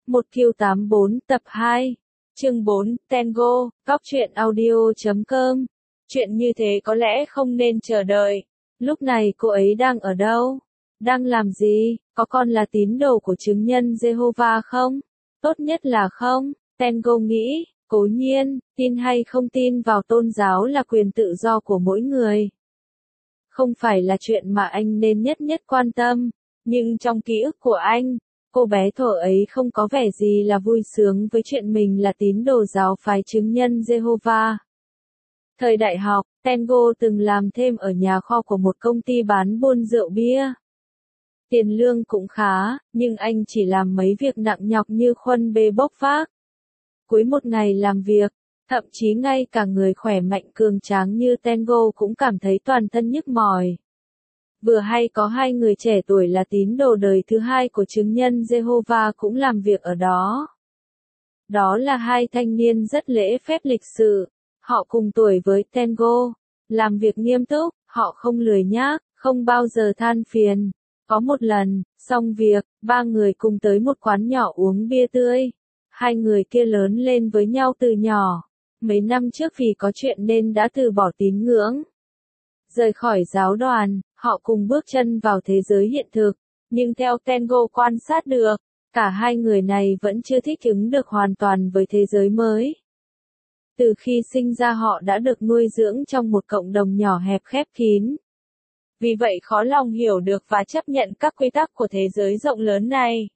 1Q84 tập 2, chương 4, Tango, góc truyện audio.com. Chuyện như thế có lẽ không nên chờ đợi. Lúc này cô ấy đang ở đâu? Đang làm gì? Có còn là tín đồ của chứng nhân Jehovah không? Tốt nhất là không. Tango nghĩ, cố nhiên, tin hay không tin vào tôn giáo là quyền tự do của mỗi người. Không phải là chuyện mà anh nên nhất quan tâm, nhưng trong ký ức của anh, cô bé thuở ấy không có vẻ gì là vui sướng với chuyện mình là tín đồ giáo phái chứng nhân Jehovah. Thời đại học, Tango từng làm thêm ở nhà kho của một công ty bán buôn rượu bia. Tiền lương cũng khá, nhưng anh chỉ làm mấy việc nặng nhọc như khuân bê bốc vác. Cuối một ngày làm việc, thậm chí ngay cả người khỏe mạnh cường tráng như Tango cũng cảm thấy toàn thân nhức mỏi. Vừa hay có hai người trẻ tuổi là tín đồ đời thứ hai của chứng nhân Jehovah cũng làm việc ở đó. Đó là hai thanh niên rất lễ phép lịch sự, họ cùng tuổi với Tango, làm việc nghiêm túc, họ không lười nhác, không bao giờ than phiền. Có một lần, xong việc, ba người cùng tới một quán nhỏ uống bia tươi. Hai người kia lớn lên với nhau từ nhỏ. Mấy năm trước vì có chuyện nên đã từ bỏ tín ngưỡng. Rời khỏi giáo đoàn, họ cùng bước chân vào thế giới hiện thực. Nhưng theo Tango quan sát được, cả hai người này vẫn chưa thích ứng được hoàn toàn với thế giới mới. Từ khi sinh ra họ đã được nuôi dưỡng trong một cộng đồng nhỏ hẹp khép kín. Vì vậy khó lòng hiểu được và chấp nhận các quy tắc của thế giới rộng lớn này.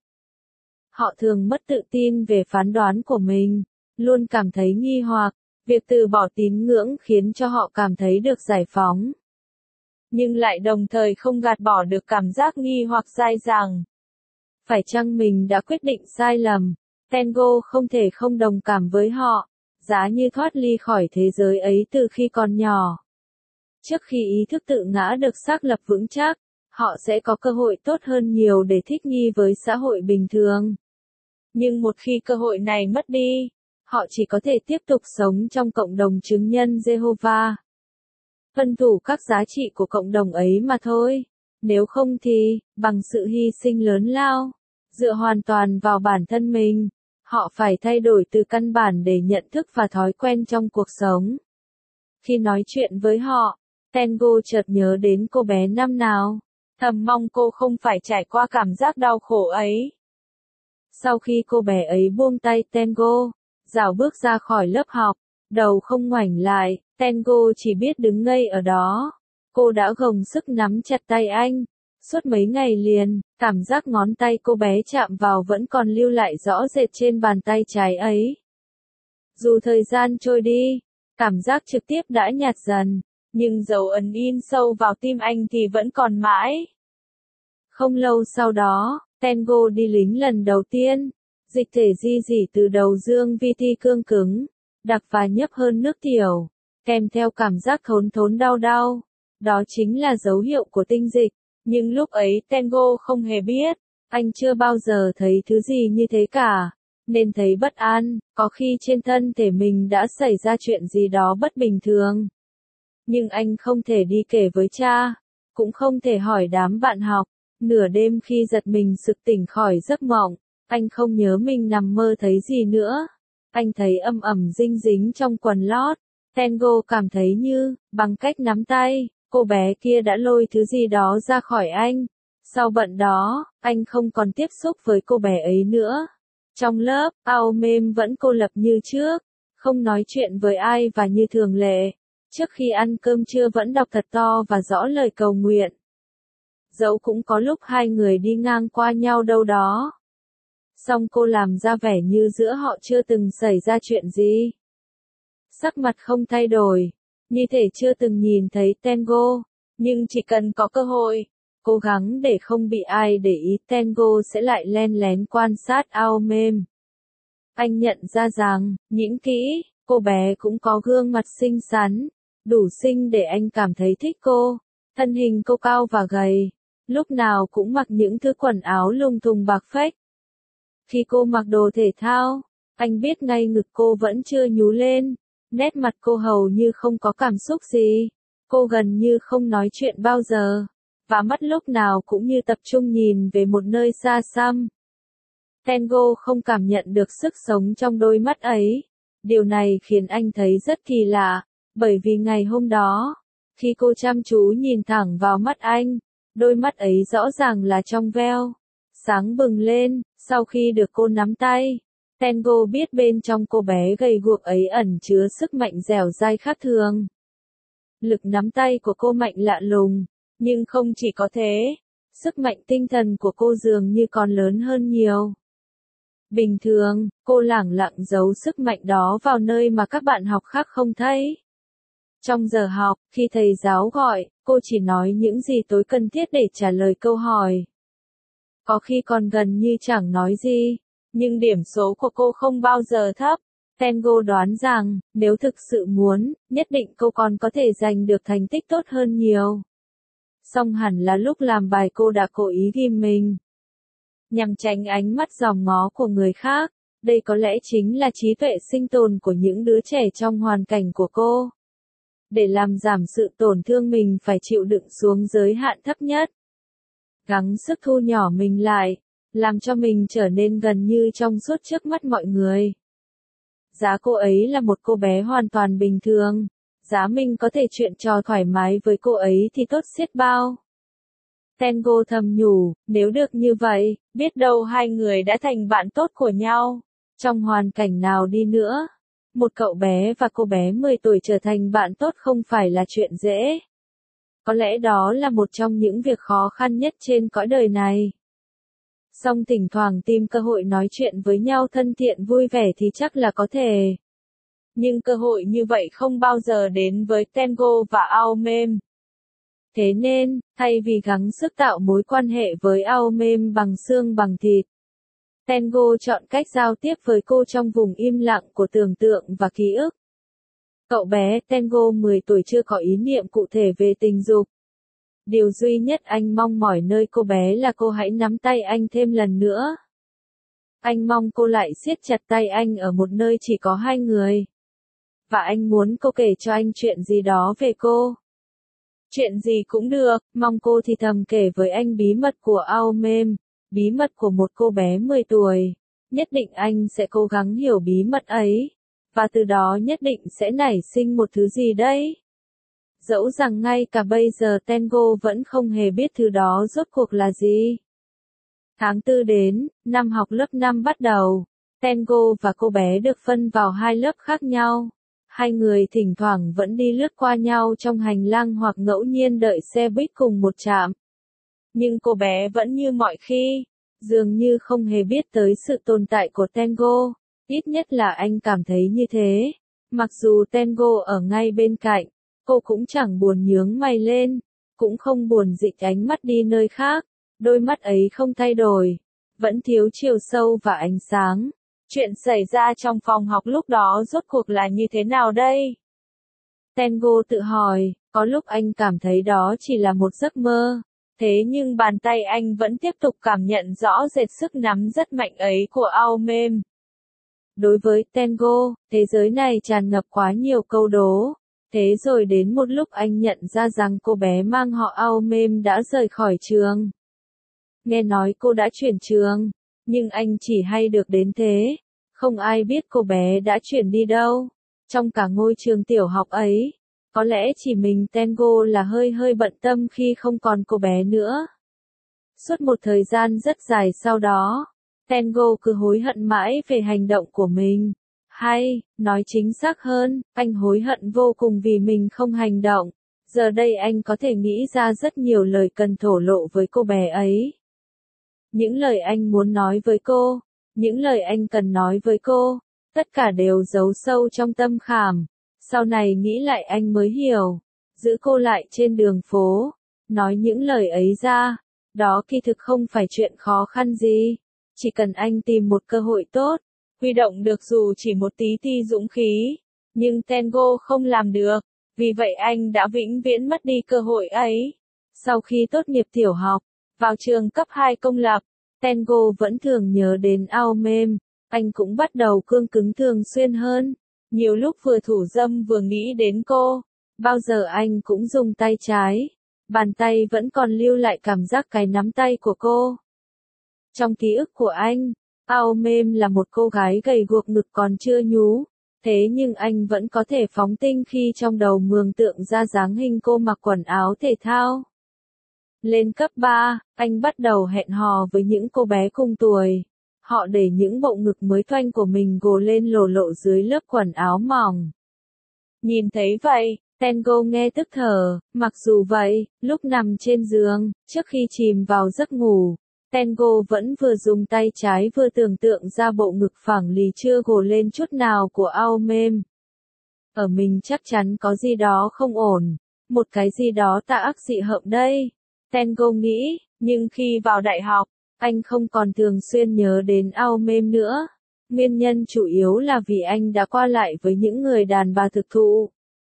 Họ thường mất tự tin về phán đoán của mình, luôn cảm thấy nghi hoặc, việc từ bỏ tín ngưỡng khiến cho họ cảm thấy được giải phóng. Nhưng lại đồng thời không gạt bỏ được cảm giác nghi hoặc dai dẳng. Phải chăng mình đã quyết định sai lầm? Tango không thể không đồng cảm với họ, giá như thoát ly khỏi thế giới ấy từ khi còn nhỏ. Trước khi ý thức tự ngã được xác lập vững chắc, họ sẽ có cơ hội tốt hơn nhiều để thích nghi với xã hội bình thường. Nhưng một khi cơ hội này mất đi, họ chỉ có thể tiếp tục sống trong cộng đồng chứng nhân Jehovah. Tuân thủ các giá trị của cộng đồng ấy mà thôi. Nếu không thì, bằng sự hy sinh lớn lao, dựa hoàn toàn vào bản thân mình, họ phải thay đổi từ căn bản để nhận thức và thói quen trong cuộc sống. Khi nói chuyện với họ, Tango chợt nhớ đến cô bé năm nào, thầm mong cô không phải trải qua cảm giác đau khổ ấy. Sau khi cô bé ấy buông tay Tango, rảo bước ra khỏi lớp học, đầu không ngoảnh lại, Tango chỉ biết đứng ngây ở đó. Cô đã gồng sức nắm chặt tay anh. Suốt mấy ngày liền, cảm giác ngón tay cô bé chạm vào vẫn còn lưu lại rõ rệt trên bàn tay trái ấy. Dù thời gian trôi đi, cảm giác trực tiếp đã nhạt dần, nhưng dấu ấn in sâu vào tim anh thì vẫn còn mãi. Không lâu sau đó, Tango đi lính lần đầu tiên. Dịch thể di dỉ từ đầu dương vi thi cương cứng, đặc và nhấp hơn nước tiểu, kèm theo cảm giác thốn thốn đau đau. Đó chính là dấu hiệu của tinh dịch. Nhưng lúc ấy Tango không hề biết, anh chưa bao giờ thấy thứ gì như thế cả, nên thấy bất an, có khi trên thân thể mình đã xảy ra chuyện gì đó bất bình thường. Nhưng anh không thể đi kể với cha, cũng không thể hỏi đám bạn học. Nửa đêm khi giật mình sực tỉnh khỏi giấc mộng, anh không nhớ mình nằm mơ thấy gì nữa. Anh thấy âm ẩm dinh dính trong quần lót. Tango cảm thấy như, bằng cách nắm tay, cô bé kia đã lôi thứ gì đó ra khỏi anh. Sau bận đó, anh không còn tiếp xúc với cô bé ấy nữa. Trong lớp, Ao Mêm vẫn cô lập như trước, không nói chuyện với ai và như thường lệ. Trước khi ăn cơm trưa vẫn đọc thật to và rõ lời cầu nguyện. Dẫu cũng có lúc hai người đi ngang qua nhau đâu đó. Song cô làm ra vẻ như giữa họ chưa từng xảy ra chuyện gì. Sắc mặt không thay đổi, như thể chưa từng nhìn thấy Tango, nhưng chỉ cần có cơ hội, cố gắng để không bị ai để ý Tango sẽ lại len lén quan sát Ao Mêm. Anh nhận ra rằng, nhìn kỹ, cô bé cũng có gương mặt xinh xắn, đủ xinh để anh cảm thấy thích cô. Thân hình cô cao và gầy, lúc nào cũng mặc những thứ quần áo lung tung bạc phách. Khi cô mặc đồ thể thao, anh biết ngay ngực cô vẫn chưa nhú lên, nét mặt cô hầu như không có cảm xúc gì, cô gần như không nói chuyện bao giờ, và mắt lúc nào cũng như tập trung nhìn về một nơi xa xăm. Tengo không cảm nhận được sức sống trong đôi mắt ấy. Điều này khiến anh thấy rất kỳ lạ, bởi vì ngày hôm đó, khi cô chăm chú nhìn thẳng vào mắt anh, đôi mắt ấy rõ ràng là trong veo, sáng bừng lên, sau khi được cô nắm tay. Tengo biết bên trong cô bé gầy guộc ấy ẩn chứa sức mạnh dẻo dai khác thường. Lực nắm tay của cô mạnh lạ lùng, nhưng không chỉ có thế, sức mạnh tinh thần của cô dường như còn lớn hơn nhiều. Bình thường, cô lẳng lặng giấu sức mạnh đó vào nơi mà các bạn học khác không thấy. Trong giờ học, khi thầy giáo gọi, cô chỉ nói những gì tối cần thiết để trả lời câu hỏi. Có khi còn gần như chẳng nói gì, nhưng điểm số của cô không bao giờ thấp. Tengo đoán rằng, nếu thực sự muốn, nhất định cô còn có thể giành được thành tích tốt hơn nhiều. Song hẳn là lúc làm bài cô đã cố ý ghim mình, nhằm tránh ánh mắt dòm ngó của người khác. Đây có lẽ chính là trí tuệ sinh tồn của những đứa trẻ trong hoàn cảnh của cô. Để làm giảm sự tổn thương mình phải chịu đựng xuống giới hạn thấp nhất. Gắng sức thu nhỏ mình lại, làm cho mình trở nên gần như trong suốt trước mắt mọi người. Giá cô ấy là một cô bé hoàn toàn bình thường. Giá mình có thể chuyện trò thoải mái với cô ấy thì tốt xiết bao. Tengo thầm nhủ, nếu được như vậy, biết đâu hai người đã thành bạn tốt của nhau. Trong hoàn cảnh nào đi nữa, một cậu bé và cô bé 10 tuổi trở thành bạn tốt không phải là chuyện dễ. Có lẽ đó là một trong những việc khó khăn nhất trên cõi đời này. Song thỉnh thoảng tìm cơ hội nói chuyện với nhau thân thiện vui vẻ thì chắc là có thể. Nhưng cơ hội như vậy không bao giờ đến với Tengo và Aomem. Thế nên, thay vì gắng sức tạo mối quan hệ với Aomem bằng xương bằng thịt, Tengo chọn cách giao tiếp với cô trong vùng im lặng của tưởng tượng và ký ức. Cậu bé Tengo 10 tuổi chưa có ý niệm cụ thể về tình dục. Điều duy nhất anh mong mỏi nơi cô bé là cô hãy nắm tay anh thêm lần nữa. Anh mong cô lại siết chặt tay anh ở một nơi chỉ có hai người. Và anh muốn cô kể cho anh chuyện gì đó về cô. Chuyện gì cũng được, mong cô thì thầm kể với anh bí mật của Aomem, bí mật của một cô bé 10 tuổi. Nhất định anh sẽ cố gắng hiểu bí mật ấy. Và từ đó nhất định sẽ nảy sinh một thứ gì đấy. Dẫu rằng ngay cả bây giờ Tengo vẫn không hề biết thứ đó rốt cuộc là gì. Tháng 4 đến, năm học lớp 5 bắt đầu. Tengo và cô bé được phân vào hai lớp khác nhau. Hai người thỉnh thoảng vẫn đi lướt qua nhau trong hành lang hoặc ngẫu nhiên đợi xe buýt cùng một trạm. Nhưng cô bé vẫn như mọi khi, dường như không hề biết tới sự tồn tại của Tengo. Ít nhất là anh cảm thấy như thế. Mặc dù Tengo ở ngay bên cạnh, cô cũng chẳng buồn nhướng mày lên, cũng không buồn dịch ánh mắt đi nơi khác. Đôi mắt ấy không thay đổi, vẫn thiếu chiều sâu và ánh sáng. Chuyện xảy ra trong phòng học lúc đó rốt cuộc là như thế nào đây? Tengo tự hỏi, có lúc anh cảm thấy đó chỉ là một giấc mơ. Thế nhưng bàn tay anh vẫn tiếp tục cảm nhận rõ rệt sức nắm rất mạnh ấy của Aomem. Đối với Tengo, thế giới này tràn ngập quá nhiều câu đố. Thế rồi đến một lúc anh nhận ra rằng cô bé mang họ Aomem đã rời khỏi trường. Nghe nói cô đã chuyển trường, nhưng anh chỉ hay được đến thế. Không ai biết cô bé đã chuyển đi đâu. Trong cả ngôi trường tiểu học ấy, có lẽ chỉ mình Tengo là hơi bận tâm khi không còn cô bé nữa. Suốt một thời gian rất dài sau đó, Tengo cứ hối hận mãi về hành động của mình. Hay, nói chính xác hơn, anh hối hận vô cùng vì mình không hành động. Giờ đây anh có thể nghĩ ra rất nhiều lời cần thổ lộ với cô bé ấy. Những lời anh muốn nói với cô, những lời anh cần nói với cô, tất cả đều giấu sâu trong tâm khảm. Sau này nghĩ lại anh mới hiểu, giữ cô lại trên đường phố, nói những lời ấy ra, đó kỳ thực không phải chuyện khó khăn gì. Chỉ cần anh tìm một cơ hội tốt, huy động được dù chỉ một tí ti dũng khí. Nhưng Tengo không làm được, vì vậy anh đã vĩnh viễn mất đi cơ hội ấy. Sau khi tốt nghiệp tiểu học, vào trường cấp 2 công lập, Tengo vẫn thường nhớ đến Aomem, anh cũng bắt đầu cương cứng thường xuyên hơn. Nhiều lúc vừa thủ dâm vừa nghĩ đến cô, bao giờ anh cũng dùng tay trái, bàn tay vẫn còn lưu lại cảm giác cái nắm tay của cô. Trong ký ức của anh, Ao Mêm là một cô gái gầy guộc ngực còn chưa nhú, thế nhưng anh vẫn có thể phóng tinh khi trong đầu mường tượng ra dáng hình cô mặc quần áo thể thao. Lên cấp 3, anh bắt đầu hẹn hò với những cô bé cùng tuổi. Họ để những bộ ngực mới toanh của mình gồ lên lồ lộ dưới lớp quần áo mỏng. Nhìn thấy vậy, Tango nghe tức thở, mặc dù vậy, lúc nằm trên giường, trước khi chìm vào giấc ngủ, Tango vẫn vừa dùng tay trái vừa tưởng tượng ra bộ ngực phẳng lì chưa gồ lên chút nào của Ao Mêm. Ở mình chắc chắn có gì đó không ổn, một cái gì đó tà ác dị hợm đây. Tango nghĩ, nhưng khi vào đại học, anh không còn thường xuyên nhớ đến Ao Mêm nữa. Nguyên nhân chủ yếu là vì anh đã qua lại với những người đàn bà thực thụ.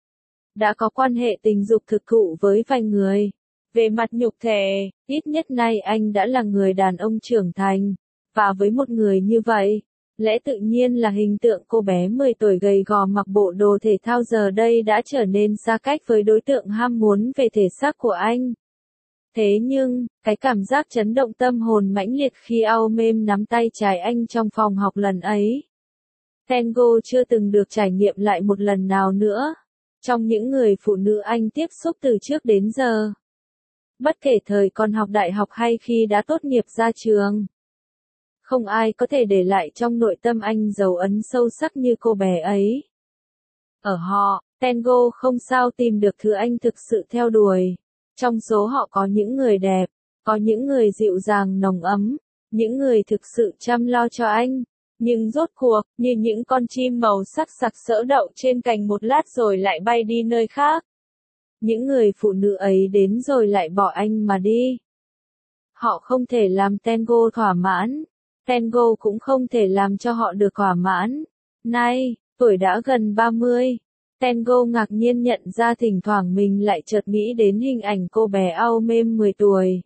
Đã có quan hệ tình dục thực thụ với vài người. Về mặt nhục thể, ít nhất nay anh đã là người đàn ông trưởng thành. Và với một người như vậy, lẽ tự nhiên là hình tượng cô bé 10 tuổi gầy gò mặc bộ đồ thể thao giờ đây đã trở nên xa cách với đối tượng ham muốn về thể xác của anh. Thế nhưng, cái cảm giác chấn động tâm hồn mãnh liệt khi Ao Mêm nắm tay trái anh trong phòng học lần ấy. Tango chưa từng được trải nghiệm lại một lần nào nữa. Trong những người phụ nữ anh tiếp xúc từ trước đến giờ. Bất kể thời còn học đại học hay khi đã tốt nghiệp ra trường. Không ai có thể để lại trong nội tâm anh dấu ấn sâu sắc như cô bé ấy. Ở họ, Tango không sao tìm được thứ anh thực sự theo đuổi. Trong số họ có những người đẹp, có những người dịu dàng nồng ấm, những người thực sự chăm lo cho anh. Nhưng rốt cuộc, như những con chim màu sắc sặc sỡ đậu trên cành một lát rồi lại bay đi nơi khác. Những người phụ nữ ấy đến rồi lại bỏ anh mà đi. Họ không thể làm Tango thỏa mãn. Tango cũng không thể làm cho họ được thỏa mãn. Nay, tuổi đã gần 30. Tango ngạc nhiên nhận ra thỉnh thoảng mình lại chợt nghĩ đến hình ảnh cô bé Ao Mêm 10 tuổi.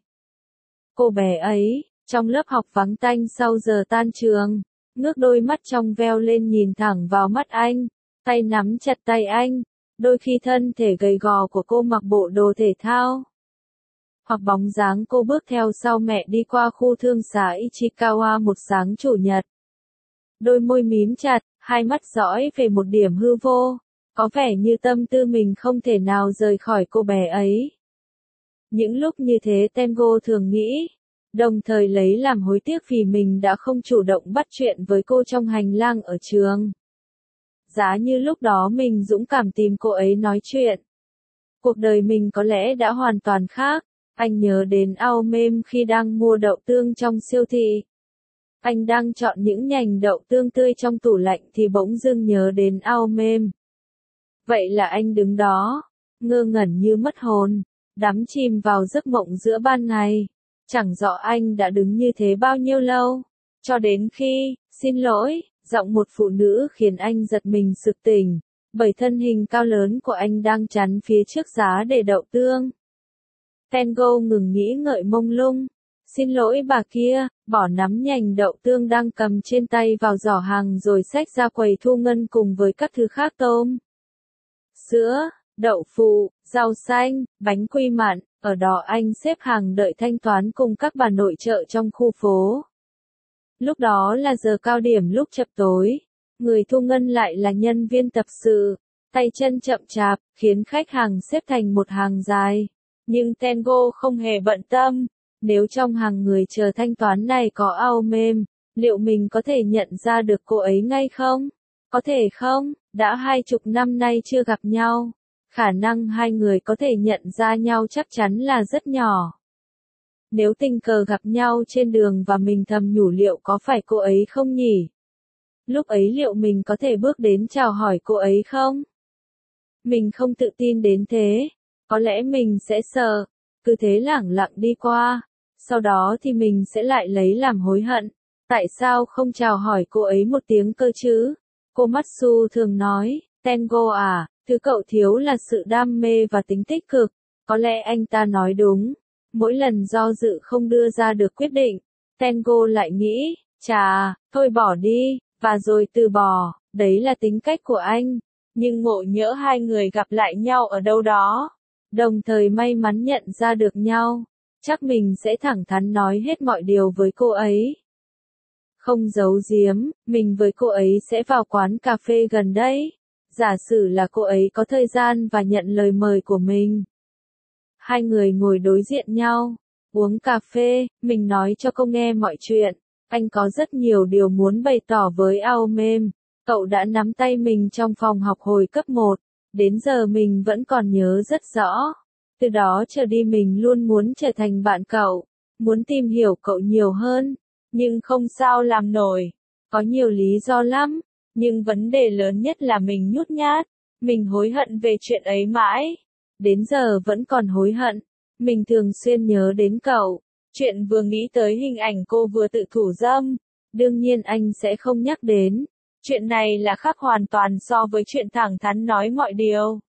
Cô bé ấy, trong lớp học vắng tanh sau giờ tan trường, ngước đôi mắt trong veo lên nhìn thẳng vào mắt anh, tay nắm chặt tay anh, đôi khi thân thể gầy gò của cô mặc bộ đồ thể thao. Hoặc bóng dáng cô bước theo sau mẹ đi qua khu thương xá Ichikawa một sáng chủ nhật. Đôi môi mím chặt, hai mắt dõi về một điểm hư vô. Có vẻ như tâm tư mình không thể nào rời khỏi cô bé ấy. Những lúc như thế Tango thường nghĩ, đồng thời lấy làm hối tiếc vì mình đã không chủ động bắt chuyện với cô trong hành lang ở trường. Giá như lúc đó mình dũng cảm tìm cô ấy nói chuyện. Cuộc đời mình có lẽ đã hoàn toàn khác. Anh nhớ đến Ao Mêm khi đang mua đậu tương trong siêu thị. Anh đang chọn những nhành đậu tương tươi trong tủ lạnh thì bỗng dưng nhớ đến Ao Mêm. Vậy là anh đứng đó, ngơ ngẩn như mất hồn, đắm chìm vào giấc mộng giữa ban ngày. Chẳng rõ anh đã đứng như thế bao nhiêu lâu, cho đến khi, xin lỗi, giọng một phụ nữ khiến anh giật mình sực tỉnh, bởi thân hình cao lớn của anh đang chắn phía trước giá để đậu tương. Tango ngừng nghĩ ngợi mông lung. Xin lỗi bà kia, bỏ nắm nhành đậu tương đang cầm trên tay vào giỏ hàng rồi xách ra quầy thu ngân cùng với các thứ khác tôm, sữa, đậu phụ, rau xanh, bánh quy mặn, ở đó anh xếp hàng đợi thanh toán cùng các bà nội trợ trong khu phố. Lúc đó là giờ cao điểm lúc chập tối, người thu ngân lại là nhân viên tập sự, tay chân chậm chạp, khiến khách hàng xếp thành một hàng dài. Nhưng Tango không hề bận tâm, nếu trong hàng người chờ thanh toán này có Ao Mêm, liệu mình có thể nhận ra được cô ấy ngay không? Có thể không? Đã 20 năm nay chưa gặp nhau. Khả năng hai người có thể nhận ra nhau chắc chắn là rất nhỏ. Nếu tình cờ gặp nhau trên đường và mình thầm nhủ liệu có phải cô ấy không nhỉ? Lúc ấy liệu mình có thể bước đến chào hỏi cô ấy không? Mình không tự tin đến thế. Có lẽ mình sẽ sợ. Cứ thế lẳng lặng đi qua. Sau đó thì mình sẽ lại lấy làm hối hận. Tại sao không chào hỏi cô ấy một tiếng cơ chứ? Cô Matsu thường nói, Tango à, thứ cậu thiếu là sự đam mê và tính tích cực. Có lẽ anh ta nói đúng. Mỗi lần do dự không đưa ra được quyết định, Tango lại nghĩ, chà, thôi bỏ đi, và rồi từ bỏ, đấy là tính cách của anh. Nhưng ngộ nhỡ hai người gặp lại nhau ở đâu đó, đồng thời may mắn nhận ra được nhau, chắc mình sẽ thẳng thắn nói hết mọi điều với cô ấy. Không giấu giếm, mình với cô ấy sẽ vào quán cà phê gần đây. Giả sử là cô ấy có thời gian và nhận lời mời của mình. Hai người ngồi đối diện nhau, uống cà phê, mình nói cho cô nghe mọi chuyện. Anh có rất nhiều điều muốn bày tỏ với Aomem. Cậu đã nắm tay mình trong phòng học hồi cấp 1, đến giờ mình vẫn còn nhớ rất rõ. Từ đó trở đi mình luôn muốn trở thành bạn cậu, muốn tìm hiểu cậu nhiều hơn, nhưng không sao làm nổi. Có nhiều lý do lắm, nhưng vấn đề lớn nhất là mình nhút nhát, mình hối hận về chuyện ấy mãi. Đến giờ vẫn còn hối hận, mình thường xuyên nhớ đến cậu. Chuyện vừa nghĩ tới hình ảnh cô vừa tự thủ dâm, đương nhiên anh sẽ không nhắc đến. Chuyện này là khác hoàn toàn so với chuyện thẳng thắn nói mọi điều.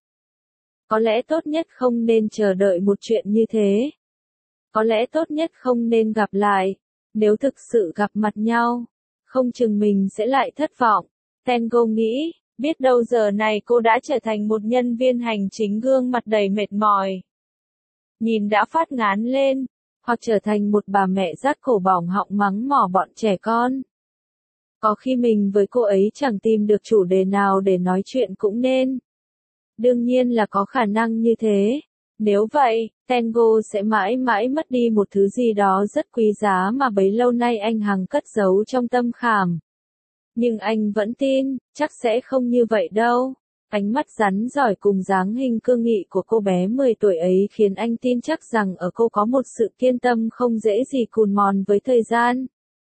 Có lẽ tốt nhất không nên chờ đợi một chuyện như thế. Có lẽ tốt nhất không nên gặp lại. Nếu thực sự gặp mặt nhau, không chừng mình sẽ lại thất vọng. Tengo nghĩ, biết đâu giờ này cô đã trở thành một nhân viên hành chính gương mặt đầy mệt mỏi. Nhìn đã phát ngán lên, hoặc trở thành một bà mẹ rát cổ bỏng họng mắng mỏ bọn trẻ con. Có khi mình với cô ấy chẳng tìm được chủ đề nào để nói chuyện cũng nên. Đương nhiên là có khả năng như thế. Nếu vậy, Tengo sẽ mãi mãi mất đi một thứ gì đó rất quý giá mà bấy lâu nay anh hằng cất giấu trong tâm khảm. Nhưng anh vẫn tin, chắc sẽ không như vậy đâu. Ánh mắt rắn giỏi cùng dáng hình cương nghị của cô bé 10 tuổi ấy khiến anh tin chắc rằng ở cô có một sự kiên tâm không dễ gì cùn mòn với thời gian.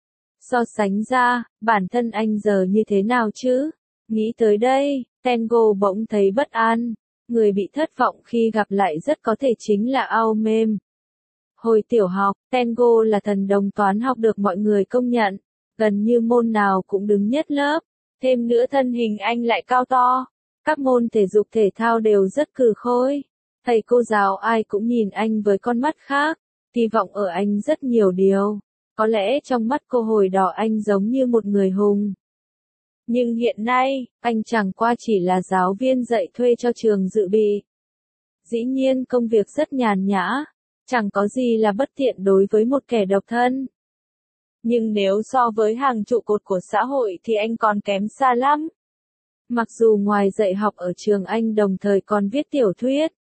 So sánh ra, bản thân anh giờ như thế nào chứ? Nghĩ tới đây, Tengo bỗng thấy bất an. Người bị thất vọng khi gặp lại rất có thể chính là Aomem. Hồi tiểu học, Tengo là thần đồng toán học được mọi người công nhận. Gần như môn nào cũng đứng nhất lớp. Thêm nữa thân hình anh lại cao to. Các môn thể dục thể thao đều rất cừ khôi. Thầy cô giáo ai cũng nhìn anh với con mắt khác. Kỳ vọng ở anh rất nhiều điều. Có lẽ trong mắt cô hồi đó anh giống như một người hùng. Nhưng hiện nay, anh chẳng qua chỉ là giáo viên dạy thuê cho trường dự bị. Dĩ nhiên công việc rất nhàn nhã, chẳng có gì là bất tiện đối với một kẻ độc thân. Nhưng nếu so với hàng trụ cột của xã hội thì anh còn kém xa lắm. Mặc dù ngoài dạy học ở trường anh đồng thời còn viết tiểu thuyết.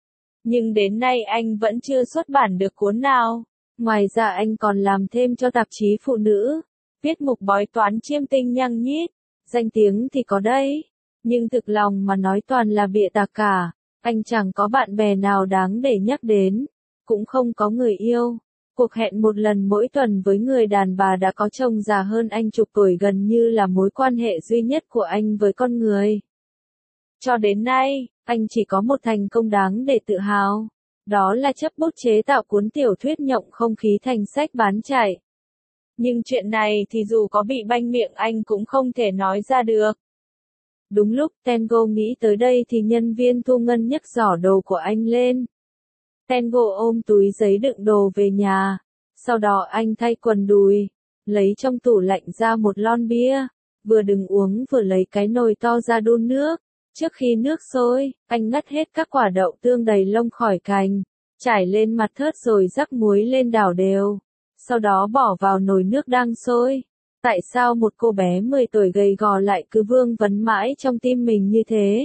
Nhưng đến nay anh vẫn chưa xuất bản được cuốn nào. Ngoài ra anh còn làm thêm cho tạp chí phụ nữ, viết mục bói toán chiêm tinh nhăng nhít. Danh tiếng thì có đấy, nhưng thực lòng mà nói toàn là bịa tạc cả. Anh chẳng có bạn bè nào đáng để nhắc đến, cũng không có người yêu. Cuộc hẹn một lần mỗi tuần với người đàn bà đã có chồng già hơn anh chục tuổi gần như là mối quan hệ duy nhất của anh với con người. Cho đến nay, anh chỉ có một thành công đáng để tự hào. Đó là chấp bút chế tạo cuốn tiểu thuyết nhộng không khí thành sách bán chạy. Nhưng chuyện này thì dù có bị banh miệng anh cũng không thể nói ra được. Đúng lúc Tengo nghĩ tới đây thì nhân viên thu ngân nhấc giỏ đồ của anh lên. Tengo ôm túi giấy đựng đồ về nhà. Sau đó anh thay quần đùi, lấy trong tủ lạnh ra một lon bia, vừa đừng uống vừa lấy cái nồi to ra đun nước. Trước khi nước sôi, anh ngắt hết các quả đậu tương đầy lông khỏi cành, trải lên mặt thớt rồi rắc muối lên đảo đều. Sau đó bỏ vào nồi nước đang sôi. Tại sao một cô bé 10 tuổi gầy gò lại cứ vương vấn mãi trong tim mình như thế?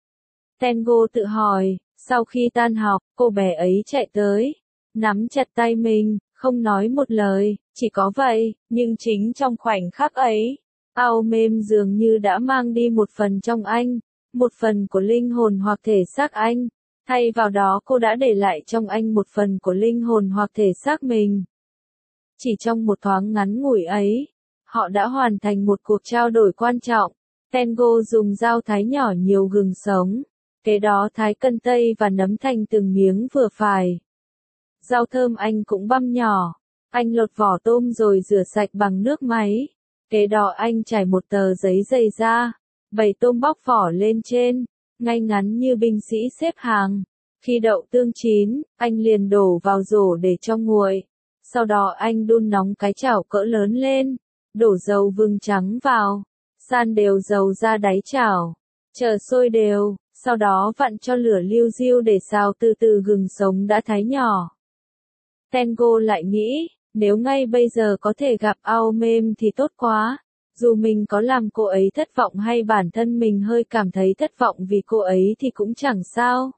Tengo tự hỏi, sau khi tan học, cô bé ấy chạy tới, nắm chặt tay mình, không nói một lời, chỉ có vậy, nhưng chính trong khoảnh khắc ấy, Aomem dường như đã mang đi một phần trong anh, một phần của linh hồn hoặc thể xác anh. Thay vào đó cô đã để lại trong anh một phần của linh hồn hoặc thể xác mình. Chỉ trong một thoáng ngắn ngủi ấy, họ đã hoàn thành một cuộc trao đổi quan trọng. Tengo dùng dao thái nhỏ nhiều gừng sống, kế đó thái cân tây và nấm thành từng miếng vừa phải. Rau thơm anh cũng băm nhỏ. Anh lột vỏ tôm rồi rửa sạch bằng nước máy. Kế đó anh trải một tờ giấy dày ra, bày tôm bóc vỏ lên trên, ngay ngắn như binh sĩ xếp hàng. Khi đậu tương chín, anh liền đổ vào rổ để cho nguội. Sau đó anh đun nóng cái chảo cỡ lớn lên, đổ dầu vừng trắng vào, san đều dầu ra đáy chảo, chờ sôi đều, sau đó vặn cho lửa liu riu để xào từ từ gừng sống đã thái nhỏ. Tengo lại nghĩ, Nếu ngay bây giờ có thể gặp Ao Mêm thì tốt quá. Dù mình có làm cô ấy thất vọng hay bản thân mình hơi cảm thấy thất vọng vì cô ấy thì cũng chẳng sao.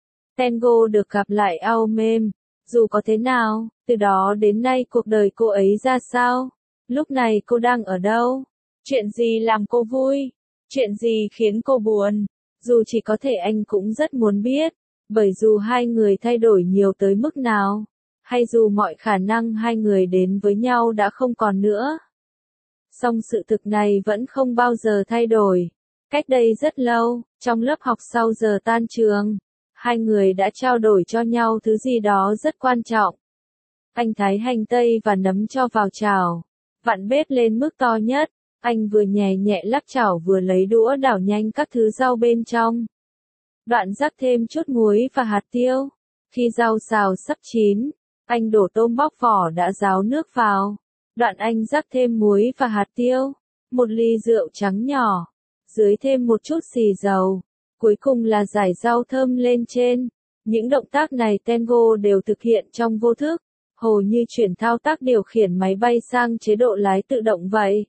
Tengo được gặp lại Ao Mêm. Dù có thế nào, từ đó đến nay cuộc đời cô ấy ra sao? Lúc này cô đang ở đâu? Chuyện gì làm cô vui? Chuyện gì khiến cô buồn? Dù chỉ có thể anh cũng rất muốn biết. Bởi dù hai người thay đổi nhiều tới mức nào, hay dù mọi khả năng hai người đến với nhau đã không còn nữa, song sự thực này vẫn không bao giờ thay đổi. Cách đây rất lâu, trong lớp học sau giờ tan trường, hai người đã trao đổi cho nhau thứ gì đó rất quan trọng. Anh thái hành tây và nấm cho vào chảo, vặn bếp lên mức to nhất. Anh vừa nhẹ nhẹ lắc chảo vừa lấy đũa đảo nhanh các thứ rau bên trong. Đoạn rắc thêm chút muối và hạt tiêu. Khi rau xào sắp chín, anh đổ tôm bóc vỏ đã ráo nước vào. Đoạn anh rắc thêm muối và hạt tiêu, một ly rượu trắng nhỏ, dưới thêm một chút xì dầu. Cuối cùng là rải rau thơm lên trên. Những động tác này Tengo đều thực hiện trong vô thức, hầu như chuyển thao tác điều khiển máy bay sang chế độ lái tự động vậy.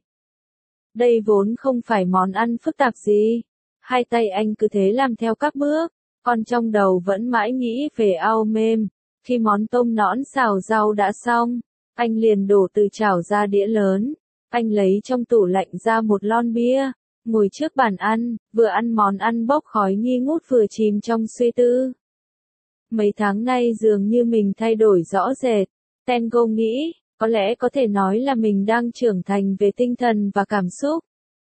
Đây vốn không phải món ăn phức tạp gì. Hai tay anh cứ thế làm theo các bước, còn trong đầu vẫn mãi nghĩ về Ao Mêm. Khi món tôm nõn xào rau đã xong, anh liền đổ từ chảo ra đĩa lớn. Anh lấy trong tủ lạnh ra một lon bia, ngồi trước bàn ăn, vừa ăn món ăn bốc khói nghi ngút vừa chìm trong suy tư. Mấy tháng nay dường như mình thay đổi rõ rệt. Tengo nghĩ, có lẽ có thể nói là mình đang trưởng thành về tinh thần và cảm xúc.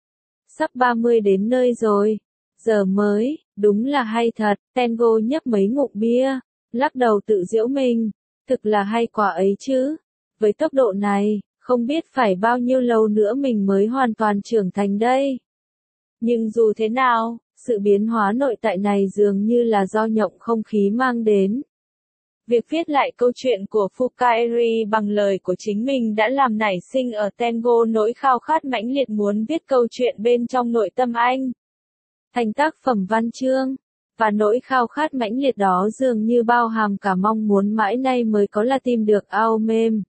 Sắp 30 đến nơi rồi. Giờ mới, đúng là hay thật. Tengo nhấp mấy ngụm bia, lắc đầu tự giễu mình. Thực là hay quá ấy chứ. Với tốc độ này, không biết phải bao nhiêu lâu nữa mình mới hoàn toàn trưởng thành đây. Nhưng dù thế nào, sự biến hóa nội tại này dường như là do nhộng không khí mang đến. Việc viết lại câu chuyện của Fukaeri bằng lời của chính mình đã làm nảy sinh ở Tengo nỗi khao khát mãnh liệt muốn viết câu chuyện bên trong nội tâm anh thành tác phẩm văn chương, và nỗi khao khát mãnh liệt đó dường như bao hàm cả mong muốn mãi nay mới có là tìm được Ao Mêm.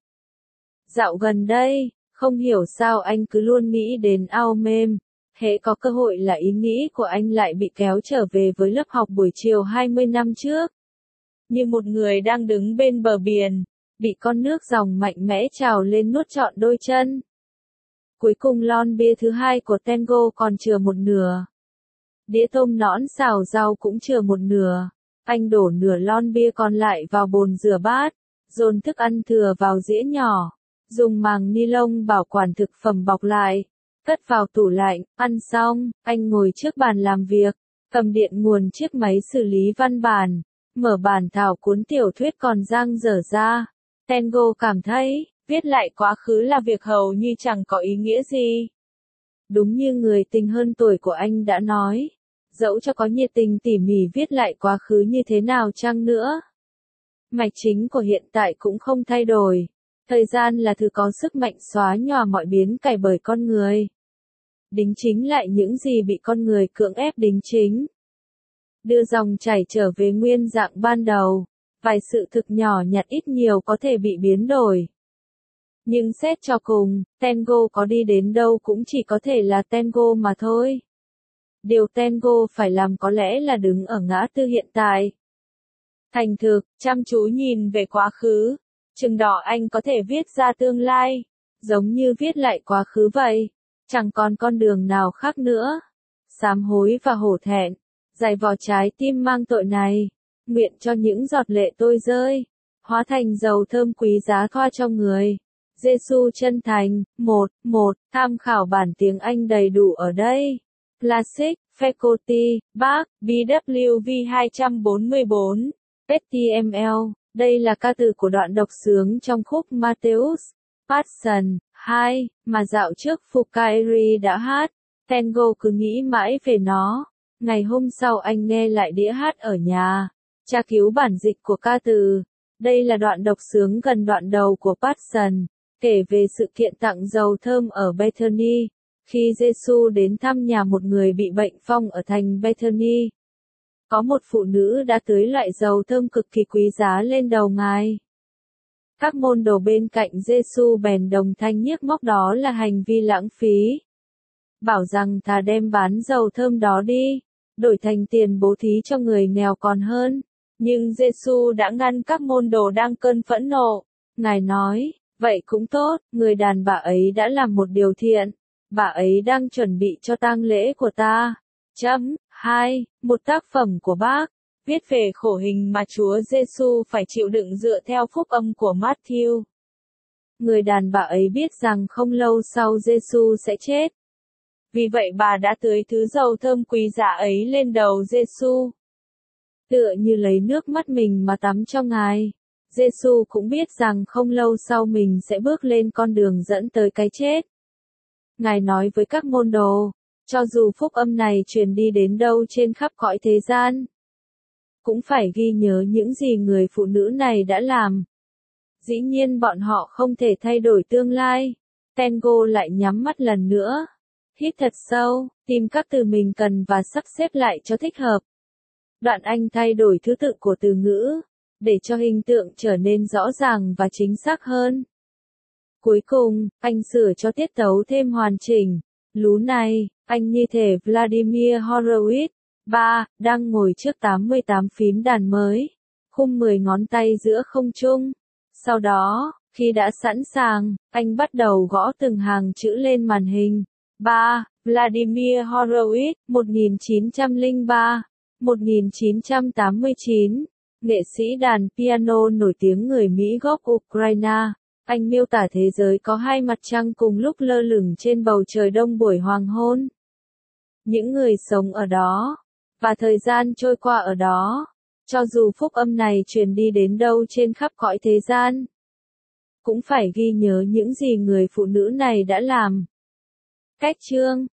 Dạo gần đây, không hiểu sao anh cứ luôn nghĩ đến Ao Mêm. Hễ có cơ hội là ý nghĩ của anh lại bị kéo trở về với lớp học buổi chiều 20 năm trước. Như một người đang đứng bên bờ biển, bị con nước dòng mạnh mẽ trào lên nuốt trọn đôi chân. Cuối cùng lon bia thứ hai của Tengo còn chừa một nửa. Đĩa tôm nõn xào rau cũng chừa một nửa. Anh đổ nửa lon bia còn lại vào bồn rửa bát, dồn thức ăn thừa vào dĩa nhỏ, dùng màng ni lông bảo quản thực phẩm bọc lại, cất vào tủ lạnh. Ăn xong, anh ngồi trước bàn làm việc, cầm điện nguồn chiếc máy xử lý văn bản, mở bản thảo cuốn tiểu thuyết còn dang dở ra. Tengo cảm thấy, viết lại quá khứ là việc hầu như chẳng có ý nghĩa gì. Đúng như người tình hơn tuổi của anh đã nói, dẫu cho có nhiệt tình tỉ mỉ viết lại quá khứ như thế nào chăng nữa, mạch chính của hiện tại cũng không thay đổi. Thời gian là thứ có sức mạnh xóa nhòa mọi biến cải bởi con người. Đính chính lại những gì bị con người cưỡng ép đính chính. Đưa dòng chảy trở về nguyên dạng ban đầu. Vài sự thực nhỏ nhặt ít nhiều có thể bị biến đổi. Nhưng xét cho cùng, Tengo có đi đến đâu cũng chỉ có thể là Tengo mà thôi. Điều Tengo phải làm có lẽ là đứng ở ngã tư hiện tại. Thành thực, chăm chú nhìn về quá khứ. Chừng đó anh có thể viết ra tương lai. Giống như viết lại quá khứ vậy. Chẳng còn con đường nào khác nữa. Sám hối và hổ thẹn. Dày vò trái tim mang tội này. Nguyện cho những giọt lệ tôi rơi, hóa thành dầu thơm quý giá thoa cho người. Giêsu chân thành. 1. Tham khảo bản tiếng Anh đầy đủ ở đây. Classic, Faculty, Bach, BWV 244, HTML. Đây là ca từ của đoạn đọc xướng trong khúc Matthews Passion 2, mà dạo trước Fukaeri đã hát. Tengo cứ nghĩ mãi về nó. Ngày hôm sau anh nghe lại đĩa hát ở nhà, tra cứu bản dịch của ca từ. Đây là đoạn đọc xướng gần đoạn đầu của Passion, kể về sự kiện tặng dầu thơm ở Bethany, khi Giêsu đến thăm nhà một người bị bệnh phong ở thành Bethany. Có một phụ nữ đã tưới loại dầu thơm cực kỳ quý giá lên đầu Ngài. Các môn đồ bên cạnh Giêsu bèn đồng thanh nhiếc móc đó là hành vi lãng phí. Bảo rằng thà đem bán dầu thơm đó đi, đổi thành tiền bố thí cho người nghèo còn hơn. Nhưng Giêsu đã ngăn các môn đồ đang cơn phẫn nộ. Ngài nói, vậy cũng tốt, người đàn bà ấy đã làm một điều thiện. Bà ấy đang chuẩn bị cho tang lễ của ta. 2. Một tác phẩm của Bác, viết về khổ hình mà Chúa Giêsu phải chịu đựng dựa theo phúc âm của Matthew. Người đàn bà ấy biết rằng không lâu sau Giêsu sẽ chết. Vì vậy bà đã tưới thứ dầu thơm quý giá ấy lên đầu Giêsu. Tựa như lấy nước mắt mình mà tắm cho Ngài. Giêsu cũng biết rằng không lâu sau mình sẽ bước lên con đường dẫn tới cái chết. Ngài nói với các môn đồ, cho dù phúc âm này truyền đi đến đâu trên khắp cõi thế gian, cũng phải ghi nhớ những gì người phụ nữ này đã làm. Dĩ nhiên bọn họ không thể thay đổi tương lai. Tengo lại nhắm mắt lần nữa. Hít thật sâu, tìm các từ mình cần và sắp xếp lại cho thích hợp. Đoạn anh thay đổi thứ tự của từ ngữ, để cho hình tượng trở nên rõ ràng và chính xác hơn. Cuối cùng, anh sửa cho tiết tấu thêm hoàn chỉnh. Lú này, anh như thể Vladimir Horowitz, đang ngồi trước 88 phím đàn mới, khum 10 ngón tay giữa không trung. Sau đó, khi đã sẵn sàng, anh bắt đầu gõ từng hàng chữ lên màn hình. Vladimir Horowitz, 1903-1989, nghệ sĩ đàn piano nổi tiếng người Mỹ gốc Ukraine. Anh miêu tả thế giới có hai mặt trăng cùng lúc lơ lửng trên bầu trời đông buổi hoàng hôn. Những người sống ở đó, và thời gian trôi qua ở đó, cho dù phúc âm này truyền đi đến đâu trên khắp cõi thế gian, cũng phải ghi nhớ những gì người phụ nữ này đã làm. Cách chương